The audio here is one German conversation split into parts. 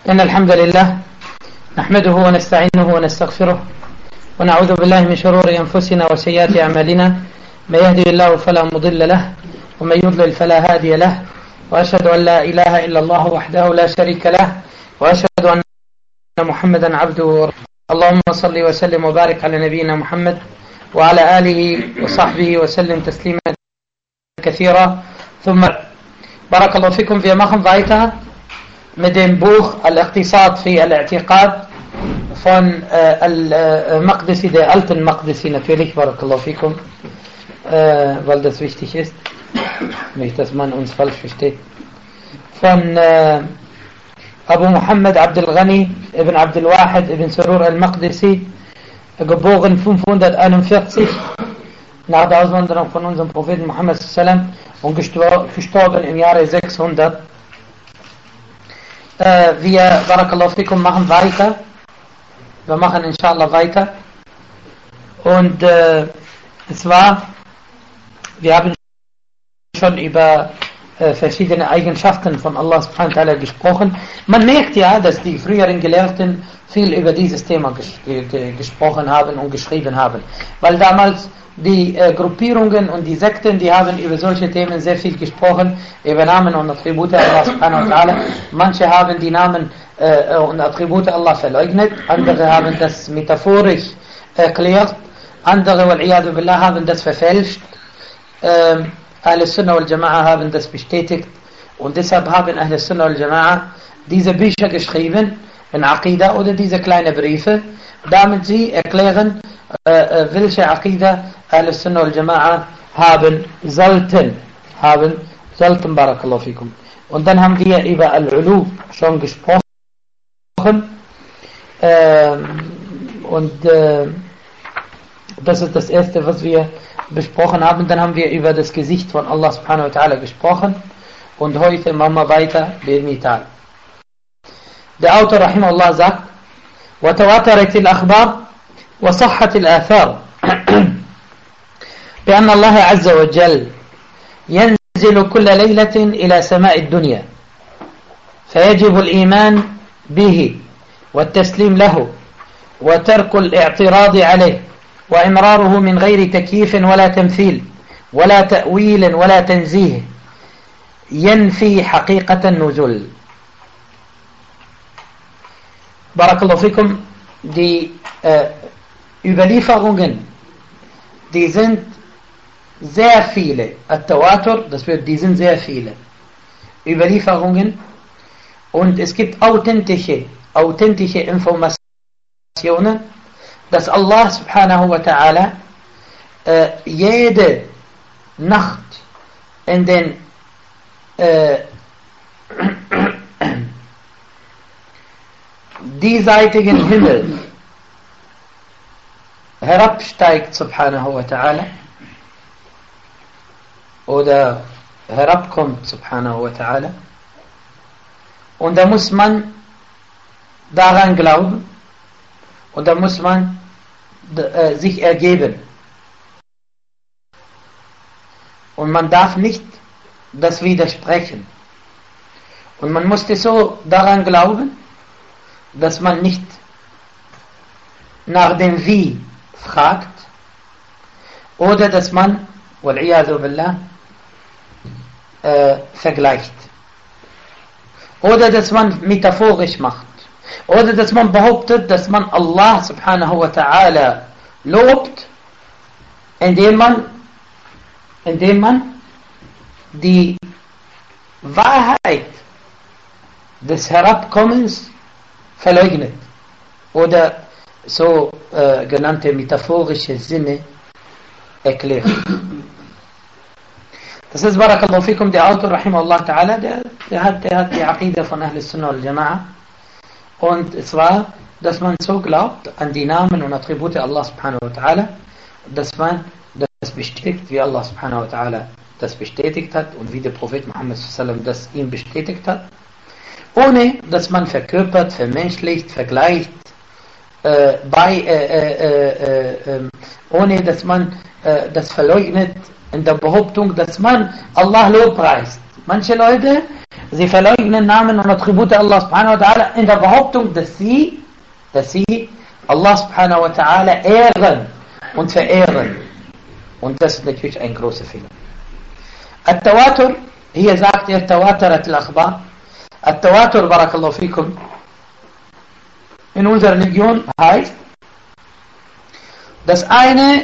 إن الحمد لله نحمده ونستعينه ونستغفره ونعوذ بالله من شرور أنفسنا وسيئات أعمالنا. من يهدي الله فلا مضل له ومن يضلل فلا هادي له، وأشهد أن لا إله إلا الله وحده لا شريك له، وأشهد أن محمدا عبده ورسوله. اللهم صل وسلم وبارك على نبينا محمد وعلى آله وصحبه وسلم تسليما كثيرا. ثم بارك الله فيكم. Wir machen weiter mit dem Buch Al-Iqtisad fi Al-I'tiqad von Al-Maqdisi, der alten Maqdisi natürlich, Barakallahu fikum, weil das wichtig ist, nicht, dass man uns falsch versteht, von Abu Muhammad Abdul Ghani ibn Abdul Wahid ibn Surur Al-Maqdisi, geboren 541 nach der Auswanderung von unserem Propheten Muhammad sallam und gestorben im Jahre 600. Wir, Barakallahu fikum, machen weiter. Wir machen inshallah weiter. Und zwar, wir haben schon über verschiedene Eigenschaften von Allah subhanahu wa ta'ala gesprochen. Man merkt ja, dass die früheren Gelehrten viel über dieses Thema gesprochen haben und geschrieben haben. Weil damals die Gruppierungen und die Sekten, die haben über solche Themen sehr viel gesprochen, über Namen und Attribute Allah subhanahu wa ta'ala. Manche haben die Namen und Attribute Allah verleugnet, andere haben das metaphorisch erklärt, andere, wal-iyadu billah, haben das verfälscht. Ahl-Sunnah wal-Jama'a haben das bestätigt und deshalb haben Ahl-Sunnah wal-Jama'a diese Bücher geschrieben, in Aqidah oder diese kleinen Briefe, damit sie erklären, welche Aqidah Ahl-Sunnah wal-Jama'a haben sollten, Barakallahu fikum. Und dann haben wir über Al-Ulu schon gesprochen und das ist das erste, was wir besprochen haben. Dann haben wir über das Gesicht von Allah subhanahu wa ta'ala gesprochen und heute machen wir weiter bi'idhnillah. Der Autor rahimahullah sagt: وتواترت الأخبار وصحت الآثار بأن الله عز وجل ينزل كل ليلة إلى سماء الدنيا، فيجب الإيمان به والتسليم له وترك الاعتراض عليه وإمراره من غير تكييف ولا تمثيل ولا تأويل ولا تنزيه ينفي حقيقة النزول. Barakallahu fikum. Die Überlieferungen, die sind sehr viele. At-Tawatur, die sind sehr viele Überlieferungen und es gibt authentische Informationen, dass Allah subhanahu wa ta'ala jede Nacht in den diesseitigen Himmel herabsteigt subhanahu wa ta'ala oder herabkommt subhanahu wa ta'ala, und da muss man daran glauben und da muss man sich ergeben und man darf nicht das widersprechen und man musste so daran glauben, dass man nicht nach dem Wie fragt oder dass man, wal-iyadu billah, vergleicht oder dass man metaphorisch macht oder dass man behauptet, dass man Allah subhanahu wa ta'ala lobt, indem man die Wahrheit des Herabkommens verleugnet oder so genannte metaphorische Sinne erklärt. Das ist, Barakallahu fikum, der Autor rahimahullah ta'ala, der hat die Aqidah von Ahl-Sunnah wal-Jama'a, und zwar, dass man so glaubt an die Namen und Attribute Allah subhanahu wa ta'ala, dass man das bestätigt, wie Allah subhanahu wa ta'ala das bestätigt hat und wie der Prophet Muhammad sallam das ihm bestätigt hat, ohne dass man verkörpert, vermenschlicht, vergleicht, ohne dass man das verleugnet in der Behauptung, dass man Allah lobpreist. Manche Leute, Sie verleugnen Namen und Attribute Allah subhanahu wa ta'ala in der Behauptung, dass sie Allah subhanahu wa ta'ala ehren und verehren. Und das ist natürlich ein großer Fehler. At-Tawatur, hier sagt er Tawatarat al-Akhbar. At-Tawatur, barakallahu fikum, in unserer Religion heißt, dass eine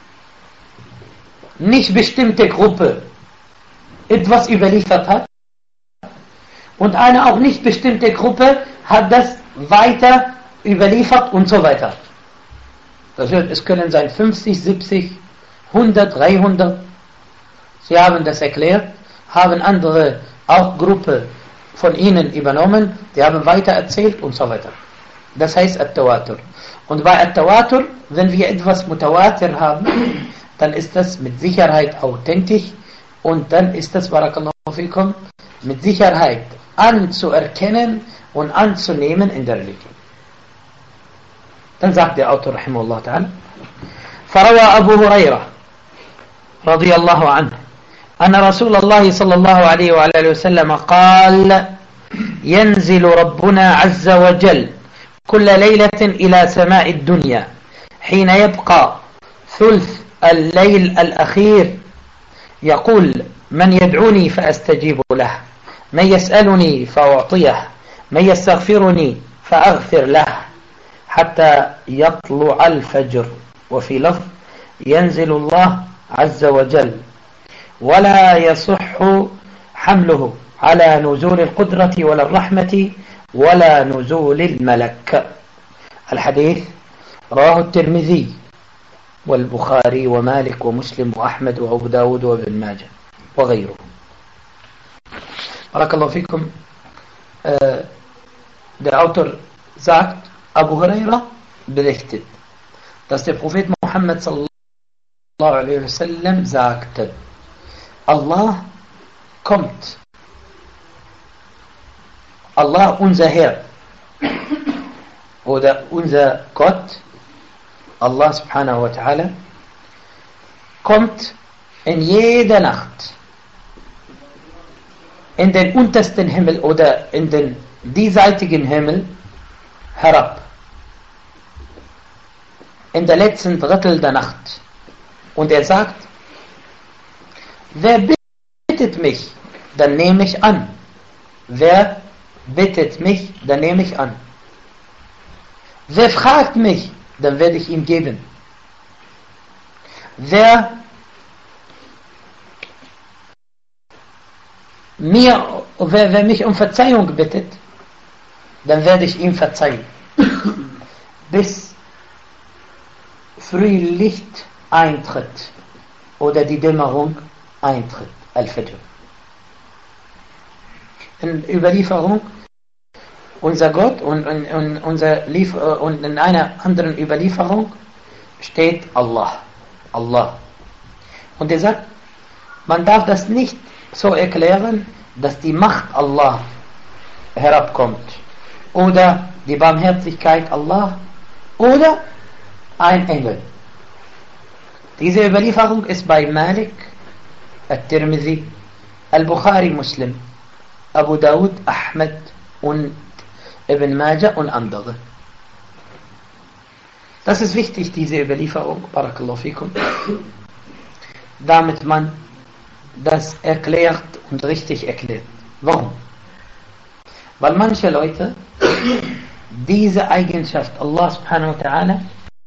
nicht bestimmte Gruppe etwas überliefert hat und eine auch nicht bestimmte Gruppe hat das weiter überliefert und so weiter. Das heißt, es können sein 50, 70, 100, 300. Sie haben das erklärt, haben andere auch Gruppe von ihnen übernommen, die haben weiter erzählt und so weiter. Das heißt At-Tawatur. Und bei At-Tawatur, wenn wir etwas Mutawatir haben, dann ist das mit Sicherheit authentisch und dann ist das, barakallahu fikum, mit Sicherheit anzuerkennen und anzunehmen in der Religion. Dann sagt der Autor rahimahullah ta'ala, فروى أبو هريرة رضي الله عنه أن رسول الله صلى الله عليه وعلى آله وسلم قال ينزل ربنا عز وجل كل ليلة إلى سماء الدنيا حين يبقى ثلث الليل الأخير يقول من يدعوني فأستجيب له من يسألني فأعطيه من يستغفرني فأغفر له حتى يطلع الفجر وفي لفظ ينزل الله عز وجل ولا يصح حمله على نزول القدرة ولا الرحمة ولا نزول الملك. الحديث رواه الترمذي والبخاري ومالك ومسلم وأحمد وأبو داود وابن ماجه وغيره. بارك الله فيكم. Der Autor sagt, Abu Huraira berichtet, dass der Prophet Muhammad sallallahu alaihi wasallam sagte, Allah kommt, Allah unser Herr oder unser Gott, Allah subhanahu wa ta'ala, kommt in jeder Nacht in den untersten Himmel oder in den diesseitigen Himmel herab, in der letzten Drittel der Nacht. Und er sagt, wer bittet mich, dann nehme ich an. Wer bittet mich, dann nehme ich an. Wer fragt mich, dann werde ich ihm geben. Wer mich um Verzeihung bittet, dann werde ich ihm verzeihen. Bis Frühlicht eintritt oder die Dämmerung eintritt, Al-Fajr. In Überlieferung, unser Gott und in einer anderen Überlieferung steht Allah. Allah. Und er sagt, man darf das nicht so erklären, dass die Macht Allah herabkommt oder die Barmherzigkeit Allah oder ein Engel. Diese Überlieferung ist bei Malik, At-Tirmidhi, Al-Bukhari, Muslim, Abu Dawud, Ahmed und Ibn Majah und andere. Das ist wichtig, diese Überlieferung, barakallahu fikum, damit man das erklärt und richtig erklärt. Warum? Weil manche Leute diese Eigenschaft Allah subhanahu wa ta'ala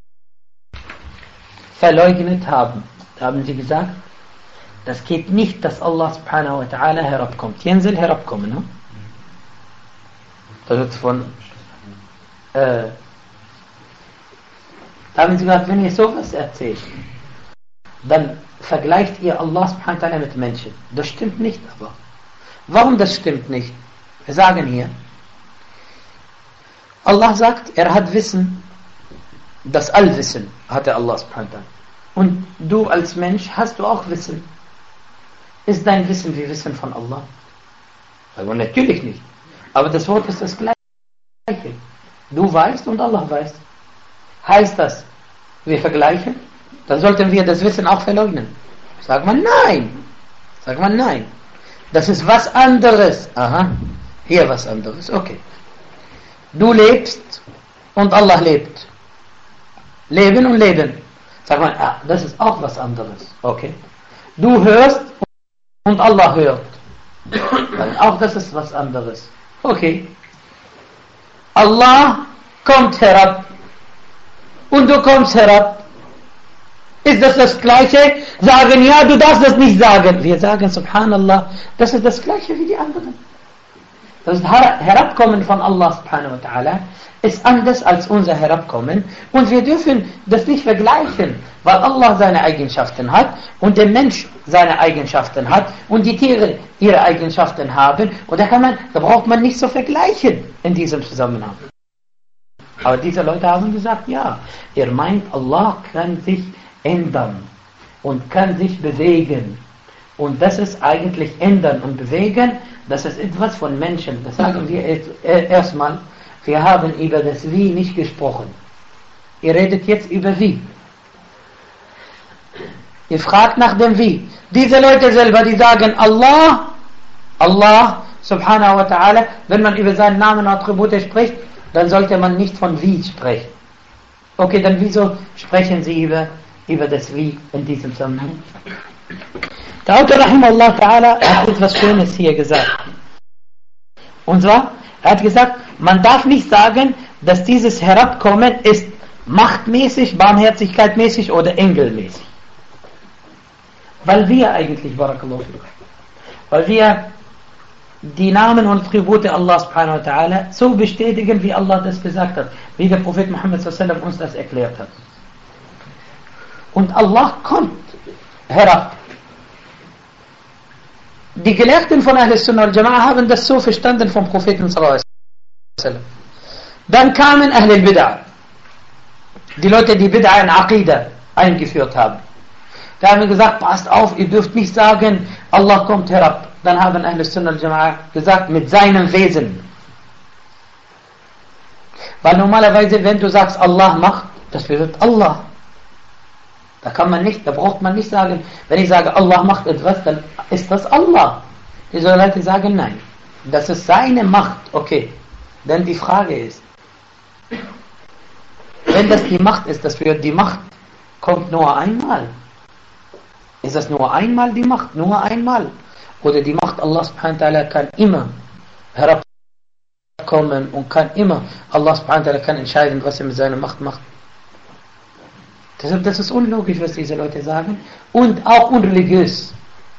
verleugnet haben. Da haben sie gesagt, das geht nicht, dass Allah subhanahu wa ta'ala herabkommt. Jensel herabkommen, ne? Das wird von da haben sie gesagt, wenn ihr sowas erzählt, dann vergleicht ihr Allah subhanahu wa ta'ala mit Menschen. Das stimmt nicht, aber. Warum das stimmt nicht? Wir sagen hier, Allah sagt, er hat Wissen, das Allwissen hatte Allah subhanahu wa ta'ala. Und du als Mensch hast du auch Wissen. Ist dein Wissen wie Wissen von Allah? Also natürlich nicht. Aber das Wort ist das Gleiche. Du weißt und Allah weiß. Heißt das, wir vergleichen? Dann sollten wir das Wissen auch verleugnen. Sagt man nein. Sagt man nein. Das ist was anderes. Aha, hier was anderes. Okay. Du lebst und Allah lebt. Leben und Leben. Sag mal, das ist auch was anderes. Okay. Du hörst und Allah hört. Dann auch das ist was anderes. Okay. Allah kommt herab und du kommst herab. Ist das Gleiche? Sagen, ja, du darfst das nicht sagen. Wir sagen, Subhanallah, das ist das Gleiche wie die anderen. Das Herabkommen von Allah subhanahu wa ta'ala ist anders als unser Herabkommen und wir dürfen das nicht vergleichen, weil Allah seine Eigenschaften hat und der Mensch seine Eigenschaften hat und die Tiere ihre Eigenschaften haben und da braucht man nicht so vergleichen in diesem Zusammenhang. Aber diese Leute haben gesagt, ja, ihr meint, Allah kann sich ändern und kann sich bewegen. Und das ist eigentlich ändern und bewegen, das ist etwas von Menschen. Das sagen wir erstmal, wir haben über das Wie nicht gesprochen. Ihr redet jetzt über Wie. Ihr fragt nach dem Wie. Diese Leute selber, die sagen Allah subhanahu wa ta'ala, wenn man über seinen Namen und Attribute spricht, dann sollte man nicht von Wie sprechen. Okay, dann wieso sprechen sie über das Wie in diesem Zusammenhang? Der Autor rahimahullah ta'ala hat etwas Schönes hier gesagt. Und zwar, er hat gesagt, man darf nicht sagen, dass dieses Herabkommen ist machtmäßig, barmherzigkeitmäßig oder engelmäßig. Weil wir eigentlich, barakallahu fikum, weil wir die Namen und Attribute Allah subhanahu wa ta'ala so bestätigen, wie Allah das gesagt hat, wie der Prophet Muhammad sallallahu alaihi wasallam uns das erklärt hat. Und Allah kommt herab. Die Gelehrten von Ahl Sunnah al Jama'a haben das so verstanden vom Propheten sallallahu alaihi wasallam. Dann kamen Ahl al-Bid'ah, die Leute, die Bid'ah in Aqidah eingeführt haben. Da haben wir gesagt, passt auf, ihr dürft nicht sagen, Allah kommt herab. Dann haben Ahl Sunnah al Jama'a gesagt, mit seinem Wesen. Weil normalerweise, wenn du sagst, Allah macht, das bedeutet Allah. Da braucht man nicht sagen, wenn ich sage, Allah macht etwas, dann ist das Allah. Diese Leute sagen, nein, das ist seine Macht. Okay, denn die Frage ist, wenn das die Macht ist, das bedeutet, die Macht kommt nur einmal. Ist das nur einmal die Macht? Nur einmal? Oder die Macht Allah subhanahu wa ta'ala kann immer herabkommen und kann immer, Allah subhanahu wa ta'ala kann entscheiden, was er mit seiner Macht macht. Deshalb, das ist unlogisch, was diese Leute sagen und auch unreligiös.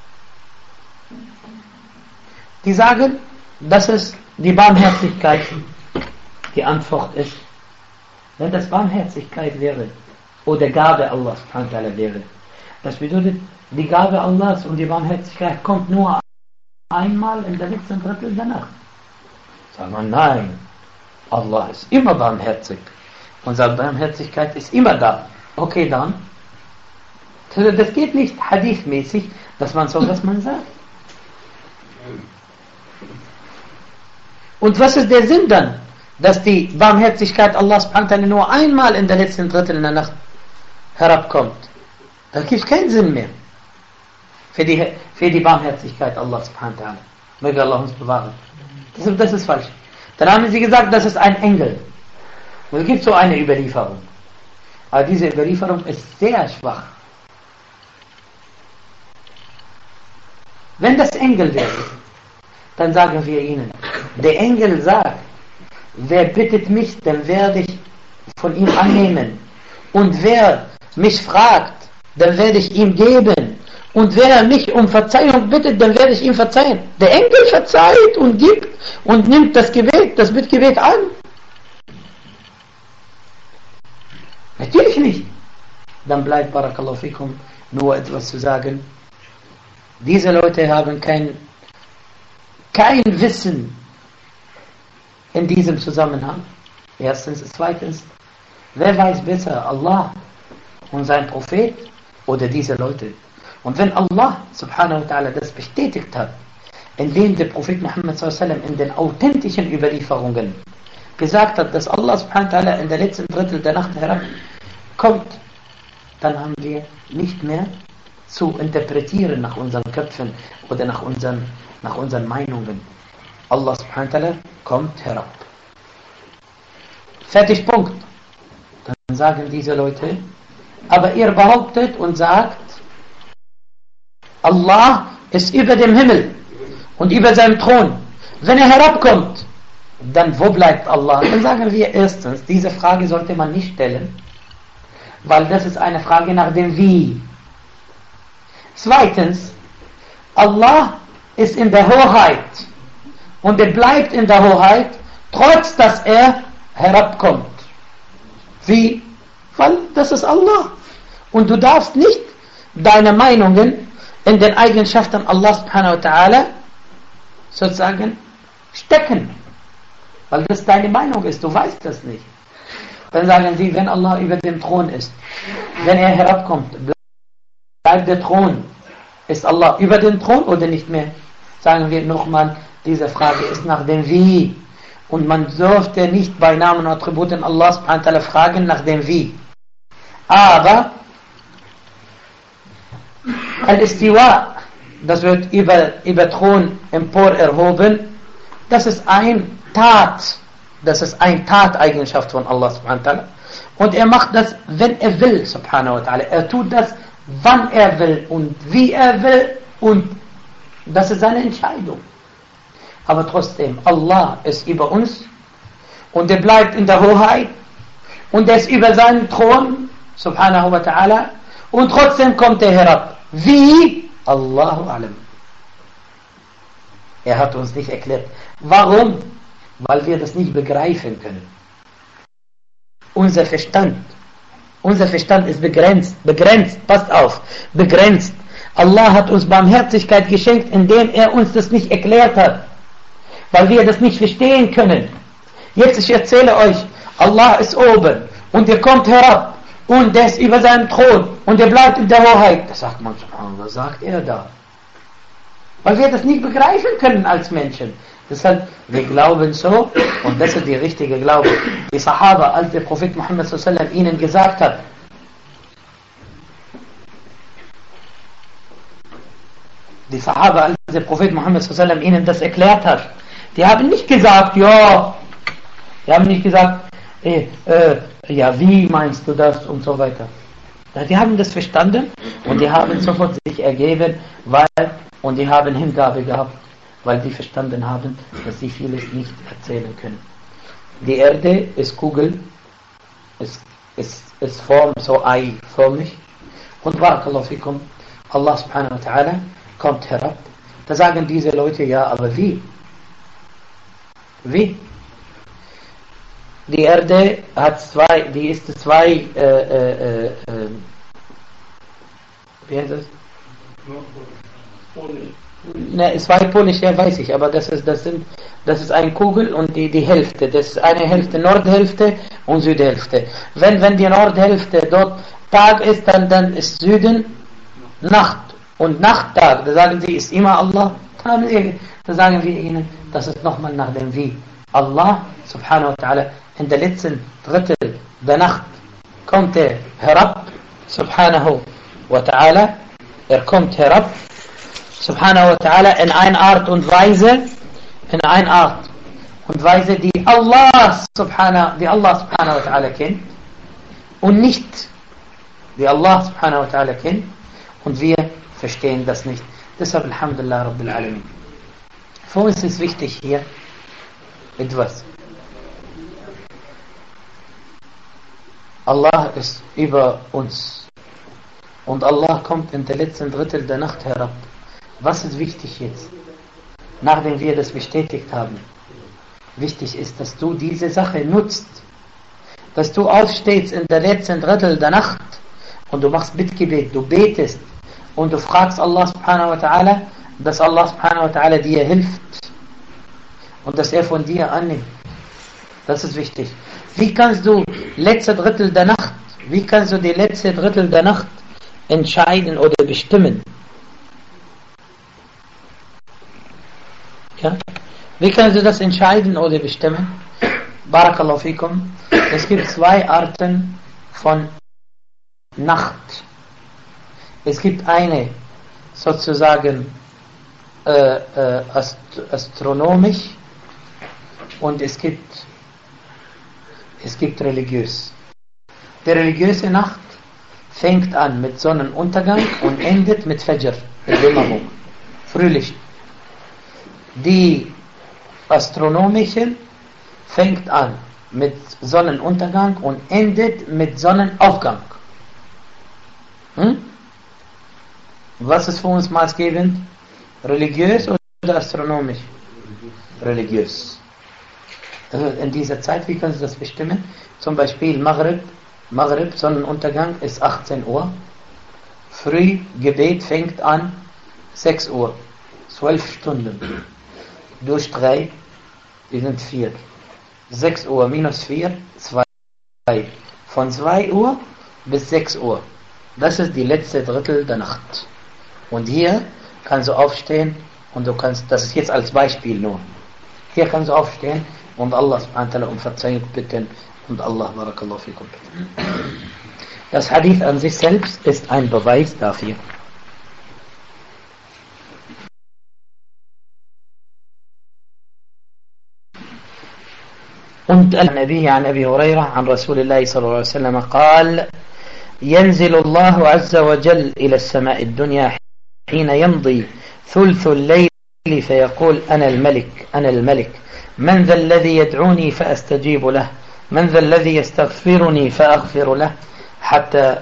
Die sagen, dass es die Barmherzigkeit die Antwort ist. Wenn das Barmherzigkeit wäre oder Gabe Allah subhanahu wa ta'ala wäre, das bedeutet, die Gabe Allahs und die Barmherzigkeit kommt nur einmal in der letzten Drittel der Nacht. Sagen wir, nein, Allah ist immer barmherzig. Unsere Barmherzigkeit ist immer da. Okay, dann. Das geht nicht hadithmäßig, dass man so, was man sagt. Und was ist der Sinn dann? Dass die Barmherzigkeit Allahs subhanahu wa ta'ala nur einmal in der letzten Drittel in der Nacht herabkommt. Da gibt es keinen Sinn mehr. Für die Barmherzigkeit Allahs subhanahu wa ta'ala. Möge Allah uns bewahren. Das ist falsch. Dann haben sie gesagt, das ist ein Engel. Und es gibt so eine Überlieferung. Aber diese Überlieferung ist sehr schwach. Wenn das Engel wäre, dann sagen wir ihnen, der Engel sagt, wer bittet mich, dann werde ich von ihm annehmen. Und wer mich fragt, dann werde ich ihm geben. Und wer mich um Verzeihung bittet, dann werde ich ihm verzeihen. Der Engel verzeiht und gibt und nimmt das Bittgebet an. Natürlich nicht. Dann bleibt, barakallahu fikum, nur etwas zu sagen. Diese Leute haben kein Wissen in diesem Zusammenhang. Erstens. Zweitens, wer weiß besser, Allah und sein Prophet oder diese Leute? Und wenn Allah subhanahu wa ta'ala das bestätigt hat, indem der Prophet Muhammad sallallahu alaihi wasallam in den authentischen Überlieferungen gesagt hat, dass Allah subhanahu wa ta'ala in der letzten Drittel der Nacht herabkommt, dann haben wir nicht mehr zu interpretieren nach unseren Köpfen oder nach unseren Meinungen. Allah subhanahu wa ta'ala kommt herab. Fertig, Punkt. Dann sagen diese Leute, aber ihr behauptet und sagt, Allah ist über dem Himmel und über seinem Thron. Wenn er herabkommt, dann wo bleibt Allah? Dann sagen wir erstens, diese Frage sollte man nicht stellen, weil das ist eine Frage nach dem Wie. Zweitens, Allah ist in der Hoheit und er bleibt in der Hoheit, trotz dass er herabkommt. Wie? Weil das ist Allah. Und du darfst nicht deine Meinungen in den Eigenschaften Allah subhanahu wa ta'ala sozusagen stecken. Weil das deine Meinung ist, du weißt das nicht. Dann sagen sie, wenn Allah über dem Thron ist, wenn er herabkommt, bleibt der Thron. Ist Allah über dem Thron oder nicht mehr? Sagen wir nochmal, diese Frage ist nach dem Wie. Und man dürfte nicht bei Namen und Attributen Allah subhanahu wa ta'ala fragen nach dem Wie. Aber Al-Istiwa, das wird über Thron empor erhoben, das ist ein Tateigenschaft von Allah subhanahu wa ta'ala. Und er macht das, wenn er will, subhanahu wa ta'ala. Er tut das, wann er will und wie er will, und das ist seine Entscheidung. Aber trotzdem, Allah ist über uns und er bleibt in der Hoheit und er ist über seinen Thron, subhanahu wa ta'ala, und trotzdem kommt er herab. Wie? Allahu alam. Er hat uns nicht erklärt. Warum? Weil wir das nicht begreifen können. Unser Verstand ist begrenzt, passt auf, begrenzt. Allah hat uns Barmherzigkeit geschenkt, indem er uns das nicht erklärt hat, weil wir das nicht verstehen können. Jetzt, ich erzähle euch, Allah ist oben und er kommt herab und er ist über seinem Thron und er bleibt in der Hoheit. Da sagt man, was sagt er da? Weil wir das nicht begreifen können als Menschen. Deshalb, wir glauben so, und das ist die richtige Glaube. Die Sahaba, als der Prophet Muhammad sallallahu alaihi wasallam ihnen gesagt hat, die Sahaba, als der Prophet Muhammad sallallahu alaihi wasallam ihnen das erklärt hat, die haben nicht gesagt, ja, die haben nicht gesagt, ja, wie meinst du das und so weiter. Die haben das verstanden und die haben sofort sich ergeben, und die haben Hingabe gehabt, weil die verstanden haben, dass sie vieles nicht erzählen können. Die Erde ist Kugel, ist so eiförmig, und barakallahu fikum, Allah subhanahu wa ta'ala kommt herab. Da sagen diese Leute, ja, aber wie? Wie? Die Erde hat wie heißt das? Ne, zweipolig, ja, weiß ich, aber das ist eine Kugel und die Hälfte, das ist eine Hälfte, Nordhälfte und Südhälfte. Wenn die Nordhälfte dort Tag ist, dann ist Süden Nacht. Und Nachttag, da sagen sie, ist immer Allah. Da sagen wir ihnen, das ist nochmal nach dem Wie. Allah subhanahu wa ta'ala in der letzten Drittel der Nacht kommt er herab, subhanahu wa ta'ala, er kommt herab, subhanahu wa ta'ala, in einer Art und Weise, die Allah subhanahu wa ta'ala kennt und nicht die Allah subhanahu wa ta'ala kennt, und wir verstehen das nicht. Deshalb Alhamdulillah Rabbil Alamin. Für uns ist wichtig hier etwas. Allah ist über uns und Allah kommt in der letzten Drittel der Nacht herab. Was ist wichtig jetzt? Nachdem wir das bestätigt haben, wichtig ist, dass du diese Sache nutzt, dass du aufstehst in der letzten Drittel der Nacht und du machst Bittgebet, du betest und du fragst Allah subhanahu wa ta'ala, dass Allah subhanahu wa ta'ala dir hilft und dass er von dir annimmt. Das ist wichtig. Wie kannst du die letzte Drittel der Nacht entscheiden oder bestimmen? Ja? Wie kannst du das entscheiden oder bestimmen? Barakallahu fikum. Es gibt zwei Arten von Nacht. Es gibt eine sozusagen astronomisch und es gibt religiös. Die religiöse Nacht fängt an mit Sonnenuntergang und endet mit Fajr, mit Dämmerung, Frühlicht. Die astronomische fängt an mit Sonnenuntergang und endet mit Sonnenaufgang. Was ist für uns maßgebend? Religiös oder astronomisch? Religiös. Also in dieser Zeit, wie können Sie das bestimmen? Zum Beispiel Maghrib, Sonnenuntergang ist 18 Uhr. Frühgebet fängt an 6 Uhr. 12 Stunden. Durch 3, die sind 4. 6 Uhr minus 4, 2. Von 2 Uhr bis 6 Uhr. Das ist die letzte Drittel der Nacht. Und hier kannst du aufstehen und du kannst, das ist jetzt als Beispiel nur. Hier kannst du aufstehen und Allah subhanahu wa ta'ala um Verzeihung bitten und Allah barakallahu fikum bitten. Das Hadith an sich selbst ist ein Beweis dafür. Und النبي عن أبي هريرة عن رسول الله صلى الله عليه وسلم قال ينزل الله عز وجل إلى السماء الدنيا حين يمضي ثلث الليل فيقول أنا الملك من ذا الذي يدعوني فأستجيب له من ذا الذي يستغفرني فأغفر له حتى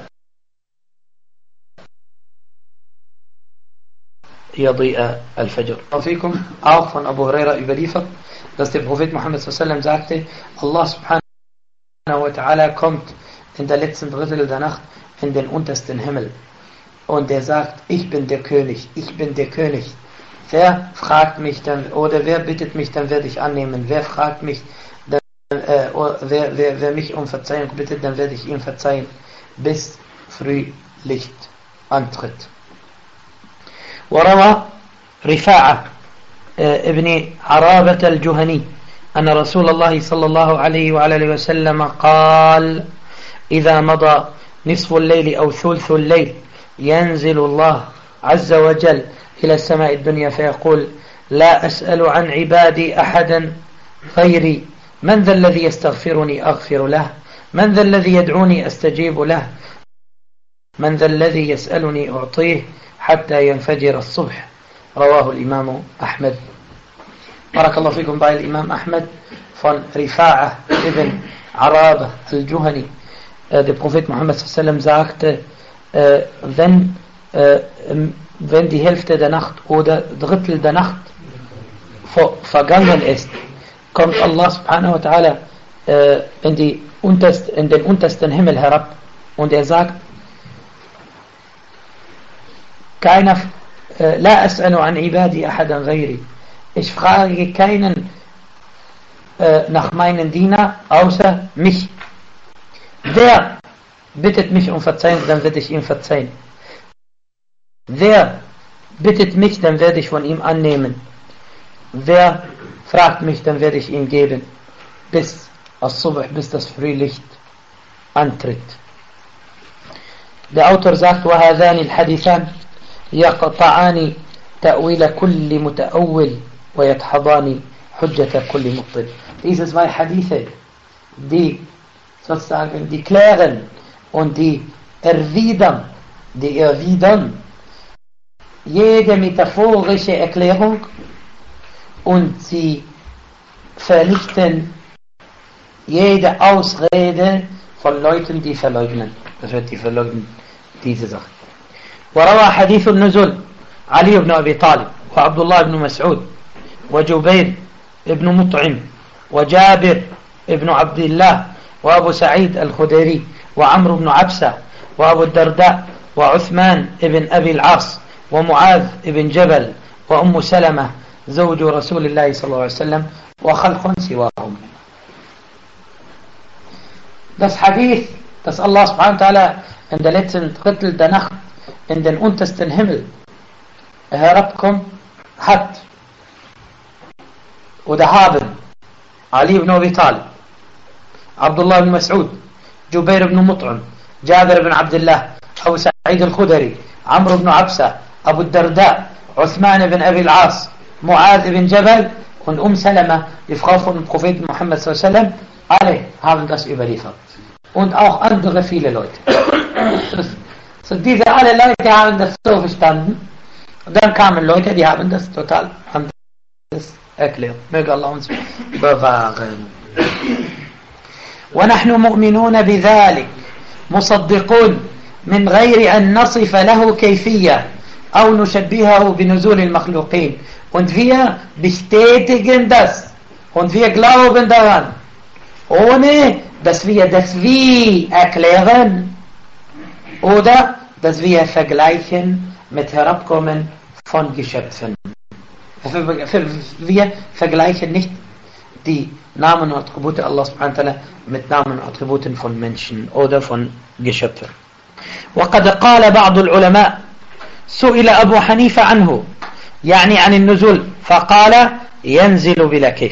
يضيء الفجر. وفيكم auch von Abu Huraira überliefert, dass der Prophet Muhammad sallallahu alaihi wasallam sagte, Allah subhanahu wa ta'ala kommt in der letzten Drittel der Nacht in den untersten Himmel und er sagt, ich bin der König. Wer fragt mich dann, oder wer bittet mich, dann werde ich annehmen. Wer fragt mich, dann, wer mich um Verzeihung bittet, dann werde ich ihm verzeihen, bis Frühlicht antritt. وروى رفاعة ابن عرابة الجهني أن رسول الله صلى الله عليه وعلى آله وسلم قال إذا مضى نصف الليل أو ثلث الليل ينزل الله عز وجل إلى السماء الدنيا فيقول لا أسأل عن عبادي أحدا غيري من ذا الذي يستغفرني أغفر له من ذا الذي يدعوني أستجيب له من ذا الذي يسألني أعطيه حتى ينفجر الصبح. رواه الإمام أحمد. بارك الله فيكم. bei الإمام أحمد von Rifa'a ibn Araba al-Juhani. Der Prophet Muhammad sallallahu alaihi wasallam sagte, wenn die Hälfte der Nacht oder Drittel der Nacht vergangen ist, kommt Allah subhanahu wa ta'ala in den untersten Himmel herab und er sagt, لا أسأل عن عبادي أحدا غيري. Ich frage keinen nach meinen Diener außer mich. Wer bittet mich um Verzeihung, dann werde ich ihm verzeihen. Wer bittet mich, dann werde ich von ihm annehmen. Wer fragt mich, dann werde ich ihm geben, bis das Frühlicht antritt. Der Autor sagt, وهذان الحديثان يقطعان تأويل كل متأول ويدحضان حجة كل مبطل. Diese zwei Hadithe, die sozusagen die klären und die erwidern jede metaphorische Erklärung und sie vernichten jede Ausrede von Leuten, die verleugnen. Das wird die verleugnen, diese Sache. وروى حديث النزول علي بن أبي طالب وعبد الله بن مسعود وجبير بن مطعم وجابر بن عبد الله وأبو سعيد الخدري وعمرو بن عبسة وأبو الدرداء وعثمان بن أبي العاص ومعاذ بن جبل وأم سلمة زوج رسول الله صلى الله عليه وسلم وخلق سواهم. Das Hadith, das Allah subhanahu wa ta'ala in der letzten Drittel der Nacht in den untersten Himmel herabkommt, hat oder haben Ali ibn Abi Talib, Abdullah ibn Mas'ud, Jubair ibn Mut'im, Jabir ibn Abdullah, Abu Sa'id al-Khudri, Amr ibn Absa, Abu Darda, Uthman ibn Abi al-As, Muad ibn Jabal und Salama, die Frau von Propheten Muhammad sallallahu alaihi wasallam, alle haben das überliefert. Und auch andere viele Leute. So diese alle Leute haben das so verstanden. Und dann kamen Leute, die haben das total anders erklärt. Möge Allah uns bewahren. ونحن مؤمنون بذلك مصدقون من غير أن نصف له كيفية أو نشبهه بنزول المخلوقين. Und wir bestätigen das. Und wir glauben daran. Ohne, dass wir das Wie erklären oder dass wir vergleichen mit Herabkommen von Geschöpfen. Wir vergleichen nicht die Namen und Attribute Allah subhanahu wa ta'ala mit Namen und Attributen von Menschen oder von Geschöpfen. وقد قال بعض العلماء سئل أبو حنيفة عنه يعني عن النزول فقال ينزل بلا كيف.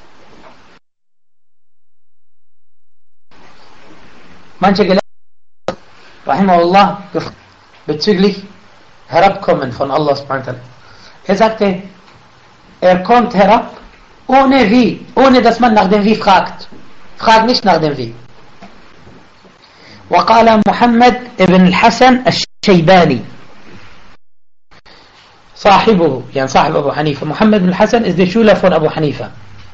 Manche Gelehrte, rahimahullah, bezüglich Herabkommen von Allah subhanahu wa ta'ala. Er sagte, er kommt herab ohne Wie, ohne dass man nach dem Wie fragt. Frag nicht nach dem Wie. وقال محمد ابن الحسن الشيباني صاحبه يعني صاحب أبو حنيفة محمد بن الحسن ist der Schüler von Abu Hanifa.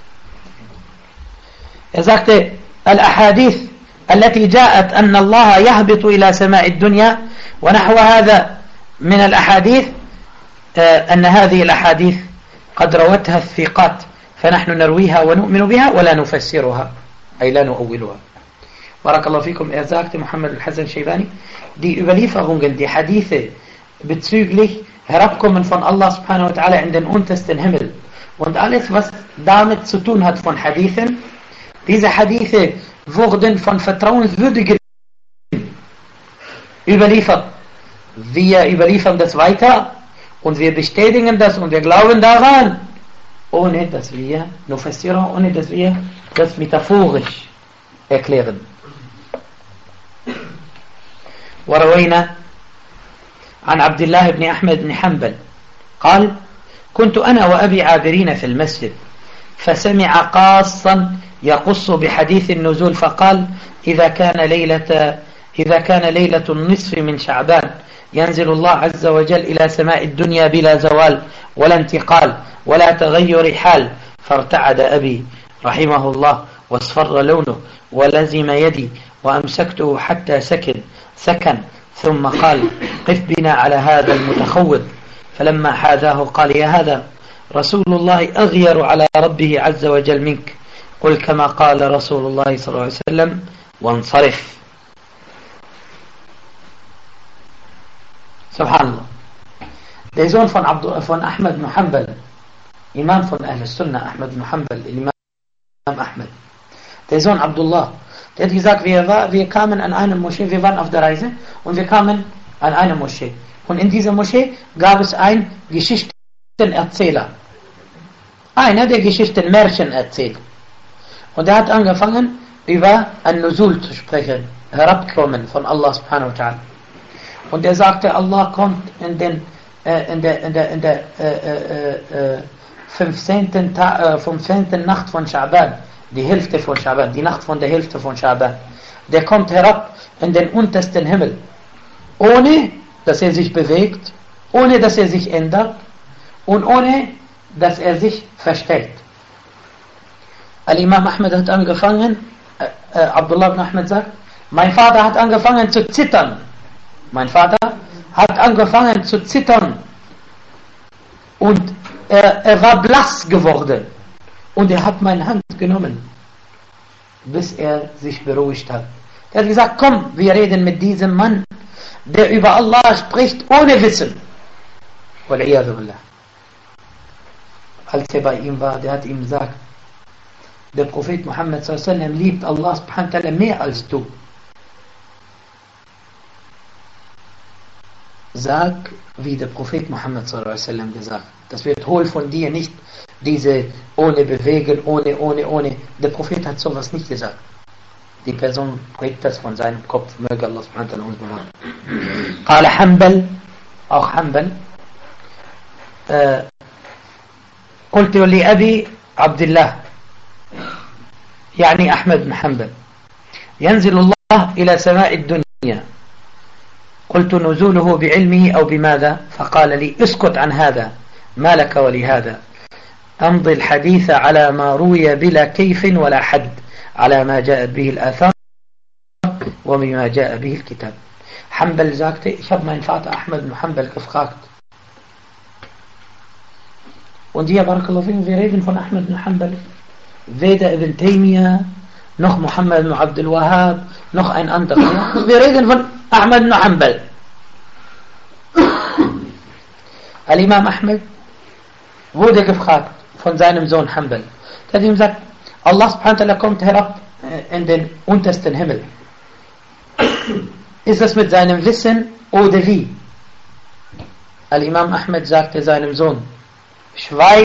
Er sagte الأحاديث التي جاءت أن الله يهبط إلى سماء الدنيا ونحو هذا من الأحاديث أن هذه الأحاديث قد روتها الثقات فنحن نرويها ونؤمن بها ولا نفسرها أي لا نؤولها. Barakallahu fikum, er sagte, Muhammad al-Hasan Shaybani, die Überlieferungen, die Hadithe bezüglich Herabkommen von Allah subhanahu wa ta'ala in den untersten Himmel und alles, was damit zu tun hat von Hadithen, diese Hadithe wurden von vertrauenswürdigen überliefert. Wir überliefern das weiter und wir bestätigen das und wir glauben daran, ohne dass wir nufassieren, ohne dass wir das metaphorisch erklären. وروينا عن عبد الله بن أحمد بن حنبل قال كنت أنا وأبي عابرين في المسجد فسمع قاصا يقص بحديث النزول فقال إذا كان ليلة النصف من شعبان ينزل الله عز وجل إلى سماء الدنيا بلا زوال ولا انتقال ولا تغير حال فارتعد أبي رحمه الله واصفر لونه ولزم يدي وأمسكته حتى سكن ثم قال قف بنا على هذا المتخوض فلما حاذاه قال يا هذا رسول الله أغير على ربه عز وجل منك قل كما قال رسول الله صلى الله عليه وسلم وانصرف. Subhanallah. Der Sohn von Ahmad ibn Hanbal, Imam von Ahl Sunnah, Ahmad ibn Hanbal, Imam Ahmad. Der Sohn Abdullah, der hat gesagt, wir kamen an eine Moschee, wir waren auf der Reise und wir kamen an eine Moschee. Und in dieser Moschee gab es einen Geschichtenerzähler. Einer, der Geschichten, Märchen erzählt. Und er hat angefangen, über An-Nuzul zu sprechen, Herabkommen von Allah subhanahu wa ta'ala. Und er sagte, Allah kommt in der 15. Nacht von Scha'ban, die Hälfte von Scha'ban, die Nacht von der Hälfte von Scha'ban. Der kommt herab in den untersten Himmel, ohne dass er sich bewegt, ohne dass er sich ändert und ohne dass er sich verstellt. Al-Imam Ahmed hat angefangen, Abdullah ibn Ahmed sagt, mein Vater hat angefangen zu zittern. Mein Vater hat angefangen zu zittern und er war blass geworden und er hat meine Hand genommen, bis er sich beruhigt hat. Er hat gesagt, komm, wir reden mit diesem Mann, der über Allah spricht ohne Wissen. Wal'iyadu billah. Als er bei ihm war, der hat ihm gesagt, der Prophet Muhammad sallallahu alaihi wasallam liebt Allah subhanahu wa ta'ala mehr als du. Sag, wie der Prophet Muhammad sallallahu alaihi wasallam gesagt. Das wird hol von dir nicht diese ohne Bewegen, ohne. Der Prophet hat sowas nicht gesagt. Die Person prägt das von seinem Kopf. Möge Allah subhanahu wa ta'ala uns bewahren. قال حنبل auch Hanbal. قلت لأبي عبد الله يعني أحمد بن حنبل ينزل الله إلى سماء الدنيا، قلت نزوله بعلمه أو بماذا؟ فقال لي اسكت عن هذا، ما لك ولهذا، أمضي الحديث على ما روي بلا كيف ولا حد، على ما جاءت به الآثار وبما جاء به الكتاب. Hanbal sagte, ich habe meinen Vater Ahmed bin Hanbal gefragt. Und hier, Barakallahu, wir reden von Ahmed bin Hanbal. Weder Ibn Taymiyyah, noch Muhammad bin Abdul Wahhab, noch ein anderer. Wir reden von Ahmed bin Hanbal. Al-Imam Ahmed wurde gefragt von seinem Sohn Hanbal. Der hat ihm gesagt, Allah subhanahu wa ta'ala kommt herab in den untersten Himmel. Ist das mit seinem Wissen oder wie? Al-Imam Ahmed sagte seinem Sohn, schweig,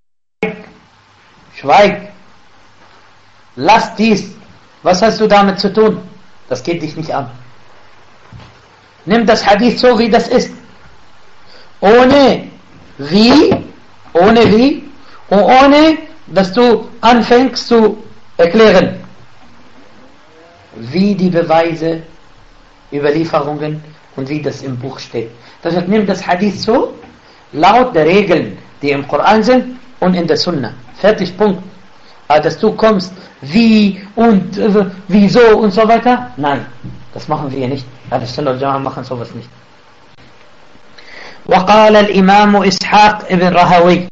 lass dies, was hast du damit zu tun? Das geht dich nicht an. Nimm das Hadith so, wie das ist. Ohne wie und ohne, dass du anfängst zu erklären, wie die Beweise, Überlieferungen und wie das im Buch steht. Das heißt, nimm das Hadith so, laut der Regeln, die im Koran sind und in der Sunna. Fertig, Punkt. Aber dass du kommst, wie und wieso und so weiter, nein, das machen wir nicht. Die Sunna und Jama'a machen sowas nicht. وقال الإمام إسحاق ابن راهوي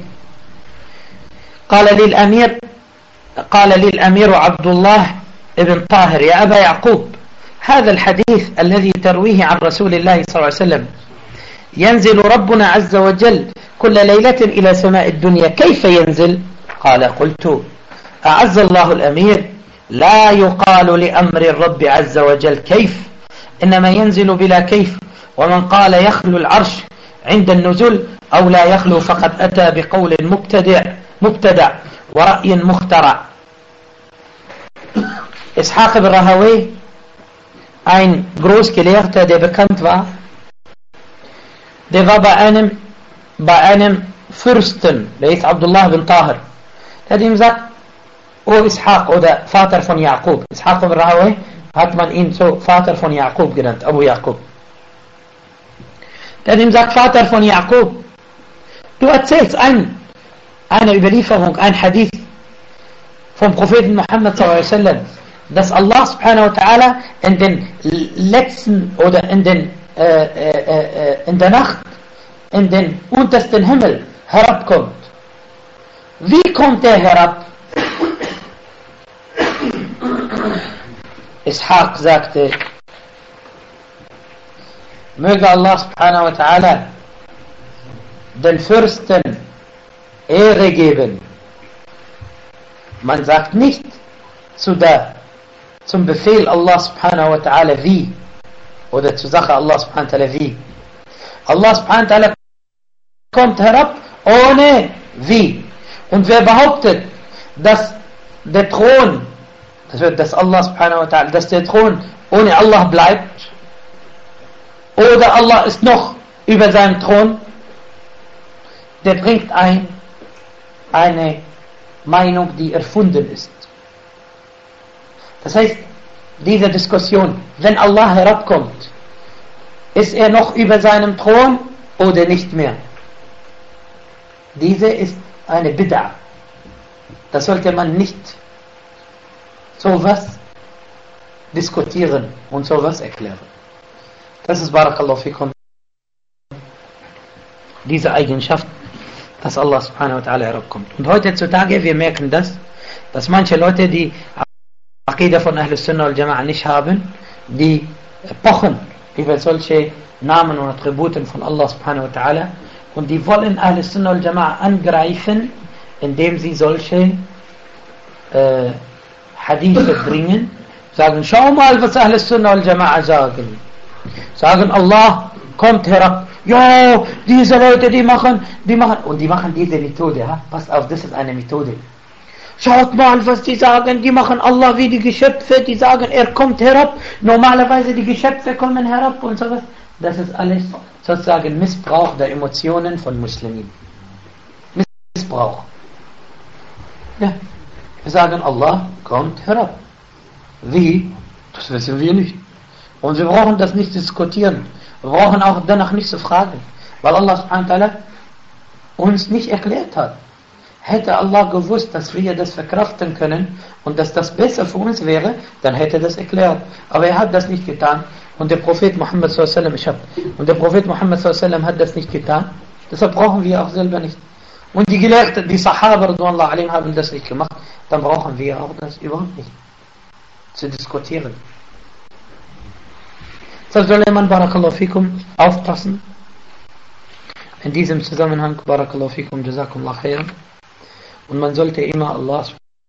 قال للأمير عبد الله ابن طاهر يا أبا يعقوب هذا الحديث الذي ترويه عن رسول الله صلى الله عليه وسلم ينزل ربنا عز وجل كل ليلة إلى سماء الدنيا كيف ينزل؟ قال قلت أعز الله الأمير لا يقال لأمر الرب عز وجل كيف، إنما ينزل بلا كيف، ومن قال يخلو العرش عند النزول أو لا يخلو فقد أتى بقول مبتدع ورأي مخترع. Ishaq ibn Rahawayh, ein Großgelehrter, der bekannt war, der war bei einem Fürsten, der ist Abdullah bin Tahir. Der hat ihm gesagt, O Ishaq, oder Vater von Jakob. Ishaq ibn Rahawayh hat man ihn so Vater von Jakob genannt, Abu Jakob. Der hat ihm gesagt, Vater von Jakob, du erzählst eine Überlieferung, ein Hadith vom Propheten Muhammad sallallahu alaihi wasallam, dass Allah subhanahu wa ta'ala in den letzten oder in der Nacht in den untersten Himmel herabkommt. Wie kommt er herab? Ishaq sagte, möge Allah subhanahu wa ta'ala den Fürsten Ehre geben. Man sagt nicht zum Befehl Allah subhanahu wa ta'ala wie, oder zur Sache Allah subhanahu wa ta'ala wie. Allah subhanahu wa ta'ala kommt herab ohne wie. Und wer behauptet, dass der Thron, dass Allah subhanahu wa ta'ala, dass der Thron ohne Allah bleibt, oder Allah ist noch über seinem Thron, der bringt eine Meinung, die erfunden ist. Das heißt, diese Diskussion, wenn Allah herabkommt, ist er noch über seinem Thron oder nicht mehr? Diese ist eine Bid'a. Das sollte man nicht sowas diskutieren und sowas erklären. Das ist Barakallahu fikum diese Eigenschaft, dass Allah subhanahu wa ta'ala herabkommt. Und heutzutage, wir merken das, dass manche Leute, die Aqidah von Ahlus Sunnah wal Jama'a nicht haben, die pochen über solche Namen und Attributen von Allah subhanahu wa ta'ala und die wollen Ahlus Sunnah wal Jama'a angreifen, indem sie solche Hadithe bringen, sagen, schau mal, was Ahlus Sunnah wal Jama'a sagen, Allah kommt herab. Ja, diese Leute, die machen diese Methode. Ha? Pass auf, das ist eine Methode. Schaut mal, was die sagen, die machen Allah wie die Geschöpfe, die sagen, er kommt herab. Normalerweise die Geschöpfe kommen herab und sowas. Das ist alles sozusagen Missbrauch der Emotionen von Muslimen. Missbrauch. Ja. Wir sagen, Allah kommt herab. Wie? Das wissen wir nicht. Und wir brauchen das nicht diskutieren. Wir brauchen auch danach nicht zu fragen. Weil Allah subhanahu wa ta'ala uns nicht erklärt hat. Hätte Allah gewusst, dass wir das verkraften können und dass das besser für uns wäre, dann hätte er das erklärt. Aber er hat das nicht getan. Und der Prophet Muhammad sallallahu alaihi wasallam hat das nicht getan. Deshalb brauchen wir auch selber nicht. Und die Gelehrten, die Sahaba radhiyallahu anhum haben das nicht gemacht. Dann brauchen wir auch das überhaupt nicht zu diskutieren. Suleiman, barakallahu fikum, aufpassen. In diesem Zusammenhang, barakallahu fikum, jazakumullah khairan. Und man sollte immer Allah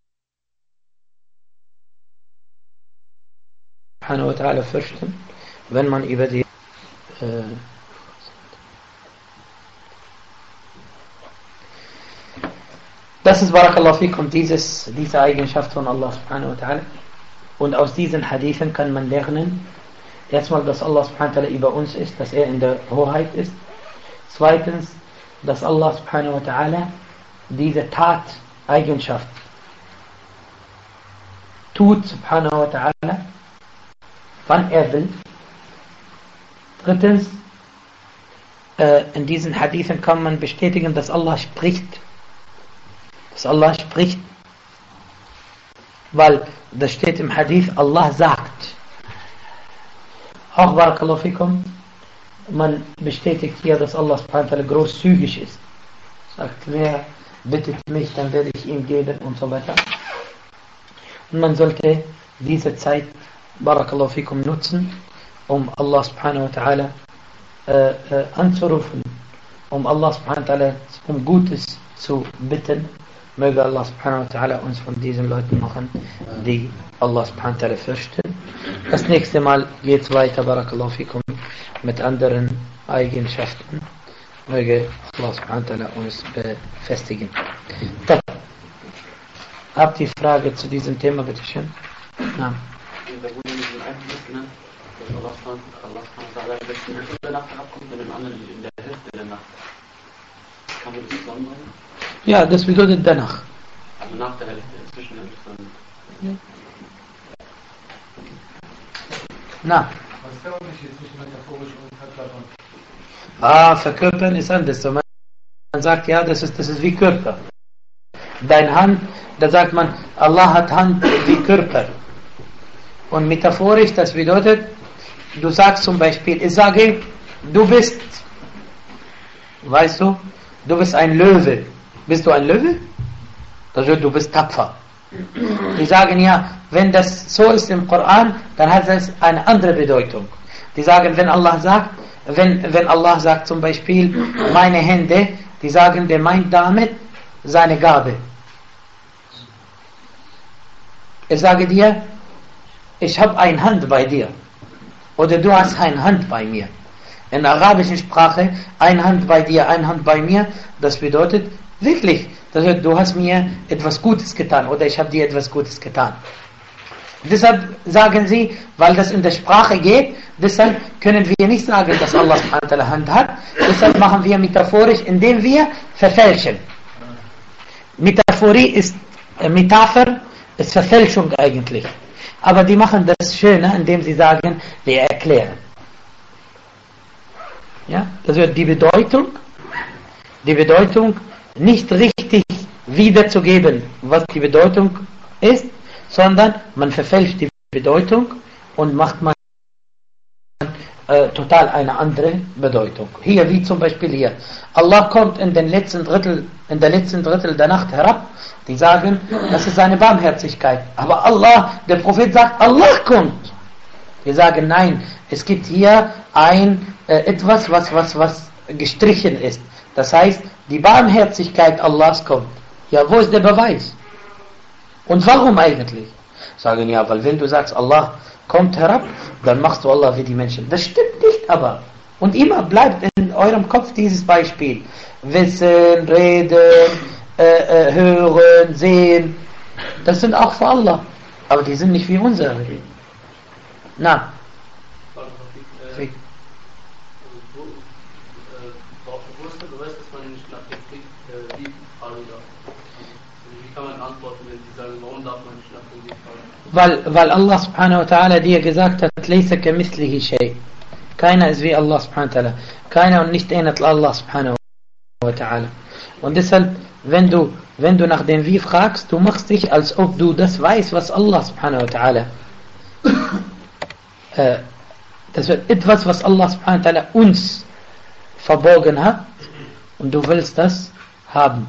subhanahu wa ta'ala fürchten, wenn man über die das ist barakallahu fikum, diese Eigenschaft von Allah subhanahu wa ta'ala. Und aus diesen Hadithen kann man lernen, erstmal, dass Allah subhanahu wa ta'ala über uns ist, dass er in der Hoheit ist. Zweitens, dass Allah subhanahu wa ta'ala diese Tat-Eigenschaft tut, subhanahu wa ta'ala, wann er will. Drittens, in diesen Hadithen kann man bestätigen, dass Allah spricht. Dass Allah spricht. Weil das steht im Hadith, Allah sagt. Auch barakallahu fikum, man bestätigt hier, dass Allah subhanahu wa ta'ala großzügig ist. Sagt, wer bittet mich, dann werde ich ihm geben und so weiter. Und man sollte diese Zeit, barakallahu fikum, nutzen, um Allah subhanahu wa ta'ala anzurufen, um Allah subhanahu wa ta'ala um Gutes zu bitten. Möge Allah subhanahu wa ta'ala uns von diesen Leuten machen, die Allah subhanahu wa ta'ala fürchten. Das nächste Mal geht es weiter, barakallahu fikum, mit anderen Eigenschaften. Möge Allah subhanahu wa ta'ala uns befestigen. Habt ihr Frage zu diesem Thema, bitte schön? Ja. Da wurde in diesem Einfluss genannt, dass Allah subhanahu wa ta'ala am besten in der Nacht herabkommt und den anderen in der Hälfte der Nacht. Kann man das zusammenbringen? Ja, das bedeutet danach. Also nach der Hälfte, zwischen der Hälfte. Ja. Na. Was ist der Unterschied zwischen metaphorisch und Verkörpern? Verkörpern ist anders. So, man sagt, ja, das ist wie Körper. Deine Hand, da sagt man, Allah hat Hand wie Körper. Und metaphorisch, das bedeutet, du sagst zum Beispiel, ich sage, du bist, weißt du, du bist ein Löwe. Bist du ein Löwe? Das bedeutet, du bist tapfer. Die sagen ja, wenn das so ist im Koran, dann hat das eine andere Bedeutung. Die sagen, wenn Allah sagt zum Beispiel, meine Hände, die sagen, der meint damit seine Gabe. Ich sage dir, ich habe eine Hand bei dir. Oder du hast eine Hand bei mir. In der arabischen Sprache, eine Hand bei dir, eine Hand bei mir, das bedeutet wirklich, das heißt, du hast mir etwas Gutes getan oder ich habe dir etwas Gutes getan. Deshalb sagen sie, weil das in der Sprache geht, deshalb können wir nicht sagen, dass Allah eine Hand hat. Deshalb machen wir metaphorisch, indem wir verfälschen. Metapher ist Verfälschung eigentlich. Aber die machen das Schöne, indem sie sagen, wir erklären. Ja? Das wird die Bedeutung nicht richtig wiederzugeben, was die Bedeutung ist, sondern man verfälscht die Bedeutung und macht man total eine andere Bedeutung. Hier, wie zum Beispiel hier. Allah kommt in der letzten Drittel der Nacht herab. Die sagen, das ist seine Barmherzigkeit. Aber Allah, der Prophet sagt, Allah kommt. Wir sagen, nein, es gibt hier etwas, was gestrichen ist. Das heißt, die Barmherzigkeit Allahs kommt. Ja, wo ist der Beweis? Und warum eigentlich? Sagen, ja, weil wenn du sagst, Allah kommt herab, dann machst du Allah wie die Menschen. Das stimmt nicht aber. Und immer bleibt in eurem Kopf dieses Beispiel. Wissen, reden, hören, sehen. Das sind auch für Allah. Aber die sind nicht wie unsere. Na. weil Allah subhanahu wa ta'ala dir gesagt hat, Laysa kamithlihi shay. Keiner ist wie Allah subhanahu wa ta'ala. Keiner und nicht ähnelt Allah subhanahu wa ta'ala. Und deshalb, wenn du nach dem Wie fragst, du machst dich, als ob du das weißt, was Allah subhanahu wa ta'ala das wird etwas, was Allah subhanahu wa ta'ala uns verborgen hat, und du willst das haben.